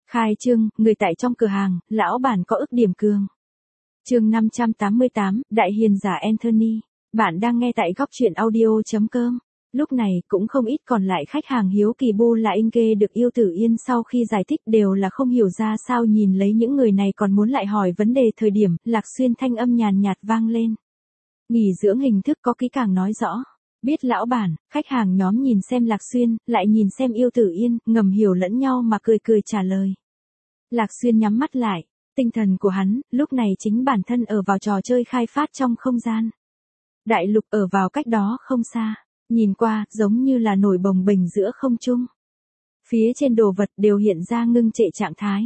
Khai trương, người tại trong cửa hàng, lão bản có ức điểm cường. Chương 588, Đại hiền giả Anthony. Bạn đang nghe tại góc truyện audio.com. Lúc này cũng không ít còn lại khách hàng hiếu kỳ Bu là Inge được Yêu Tử Yên sau khi giải thích đều là không hiểu ra sao nhìn lấy những người này còn muốn lại hỏi vấn đề thời điểm Lạc Xuyên thanh âm nhàn nhạt vang lên. Nghỉ dưỡng hình thức có kỹ càng nói rõ. Biết lão bản, khách hàng nhóm nhìn xem Lạc Xuyên, lại nhìn xem Yêu Tử Yên, ngầm hiểu lẫn nhau mà cười cười trả lời. Lạc Xuyên nhắm mắt lại, tinh thần của hắn, lúc này chính bản thân ở vào trò chơi khai phát trong không gian. Đại lục ở vào cách đó không xa, nhìn qua, giống như là nổi bồng bềnh giữa không trung. Phía trên đồ vật đều hiện ra ngưng trệ trạng thái.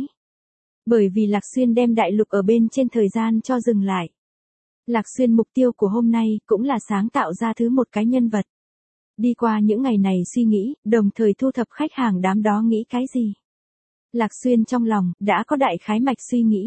Bởi vì Lạc Xuyên đem đại lục ở bên trên thời gian cho dừng lại. Lạc Xuyên mục tiêu của hôm nay cũng là sáng tạo ra thứ một cái nhân vật. Đi qua những ngày này suy nghĩ, đồng thời thu thập khách hàng đám đó nghĩ cái gì. Lạc Xuyên trong lòng, đã có đại khái mạch suy nghĩ.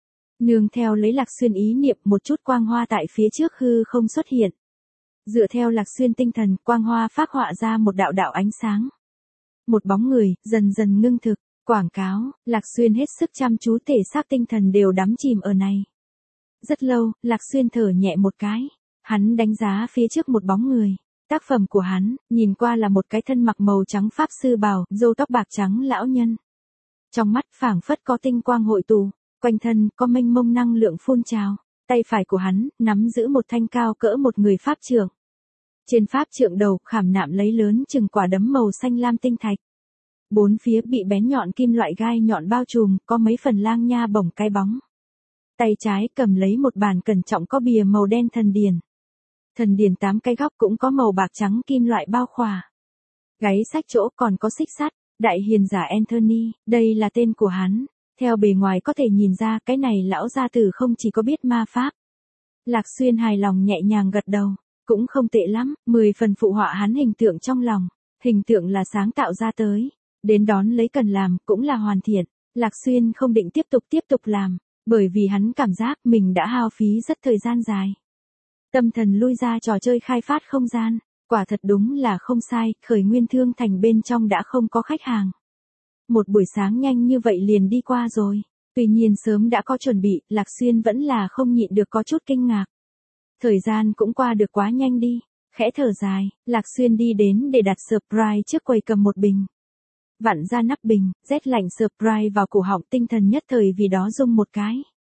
Nương theo lấy Lạc Xuyên ý niệm một chút quang hoa tại phía trước hư không xuất hiện. Dựa theo Lạc Xuyên tinh thần, quang hoa phác họa ra một đạo đạo ánh sáng. Một bóng người, dần dần ngưng thực, quảng cáo, Lạc Xuyên hết sức chăm chú thể xác tinh thần đều đắm chìm ở này. Rất lâu, Lạc Xuyên thở nhẹ một cái. Hắn đánh giá phía trước một bóng người. Tác phẩm của hắn, nhìn qua là một cái thân mặc màu trắng pháp sư bào, râu tóc bạc trắng lão nhân. Trong mắt phảng phất có tinh quang hội tụ, quanh thân có mênh mông năng lượng phun trào. Tay phải của hắn, nắm giữ một thanh cao cỡ một người pháp trượng. Trên pháp trượng đầu, khảm nạm lấy lớn chừng quả đấm màu xanh lam tinh thạch. Bốn phía bị bén nhọn kim loại gai nhọn bao trùm, có mấy phần lang nha bổng cái bóng. Tay trái cầm lấy một bàn cẩn trọng có bìa màu đen thần điền. Thần điền 8 cái góc cũng có màu bạc trắng kim loại bao khỏa. Gáy sách chỗ còn có xích sắt, Đại hiền giả Anthony, đây là tên của hắn. Theo bề ngoài có thể nhìn ra cái này lão gia tử không chỉ có biết ma pháp. Lạc Xuyên hài lòng nhẹ nhàng gật đầu, cũng không tệ lắm, 10 phần phụ họa hắn hình tượng trong lòng. Hình tượng là sáng tạo ra tới, đến đón lấy cần làm cũng là hoàn thiện. Lạc Xuyên không định tiếp tục làm. Bởi vì hắn cảm giác mình đã hao phí rất thời gian dài. Tâm thần lui ra trò chơi khai phát không gian, quả thật đúng là không sai, khởi nguyên thương thành bên trong đã không có khách hàng. Một buổi sáng nhanh như vậy liền đi qua rồi, tuy nhiên sớm đã có chuẩn bị, Lạc Xuyên vẫn là không nhịn được có chút kinh ngạc. Thời gian cũng qua được quá nhanh đi, khẽ thở dài, Lạc Xuyên đi đến để đặt surprise trước quầy cầm một bình. Vặn ra nắp bình, rét lạnh surprise vào cổ họng tinh thần nhất thời vì đó rung một cái.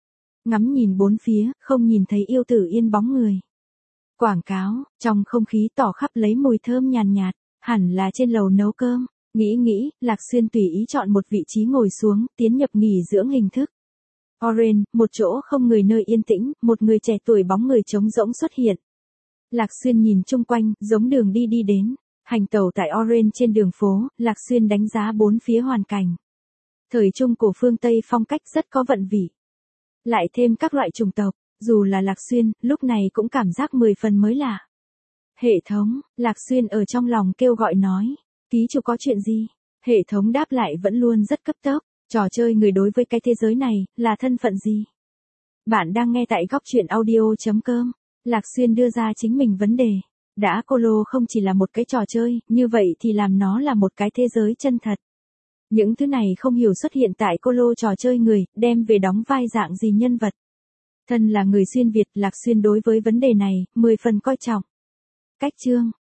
Ngắm nhìn bốn phía, không nhìn thấy Yêu Tử Yên bóng người. Quảng cáo, trong không khí tỏ khắp lấy mùi thơm nhàn nhạt, hẳn là trên lầu nấu cơm. Nghĩ, Lạc Xuyên tùy ý chọn một vị trí ngồi xuống, tiến nhập nghỉ dưỡng hình thức. Orange, một chỗ không người nơi yên tĩnh, một người trẻ tuổi bóng người trống rỗng xuất hiện. Lạc Xuyên nhìn chung quanh, giống đường đi đến. Hành tẩu tại Orange trên đường phố, Lạc Xuyên đánh giá bốn phía hoàn cảnh. Thời trung cổ phương Tây phong cách rất có vận vị. Lại thêm các loại chủng tộc, dù là Lạc Xuyên, lúc này cũng cảm giác 10 phần mới lạ. Hệ thống, Lạc Xuyên ở trong lòng kêu gọi nói, ký chủ có chuyện gì? Hệ thống đáp lại vẫn luôn rất cấp tốc, trò chơi người đối với cái thế giới này, là thân phận gì? Bạn đang nghe tại góc truyện audio.com, Lạc Xuyên đưa ra chính mình vấn đề. Đã Colo không chỉ là một cái trò chơi, như vậy thì làm nó là một cái thế giới chân thật. Những thứ này không hiểu xuất hiện tại Colo trò chơi người, đem về đóng vai dạng gì nhân vật. Thân là người xuyên Việt, Lạc Xuyên đối với vấn đề này, 10 phần coi trọng. Cách chương,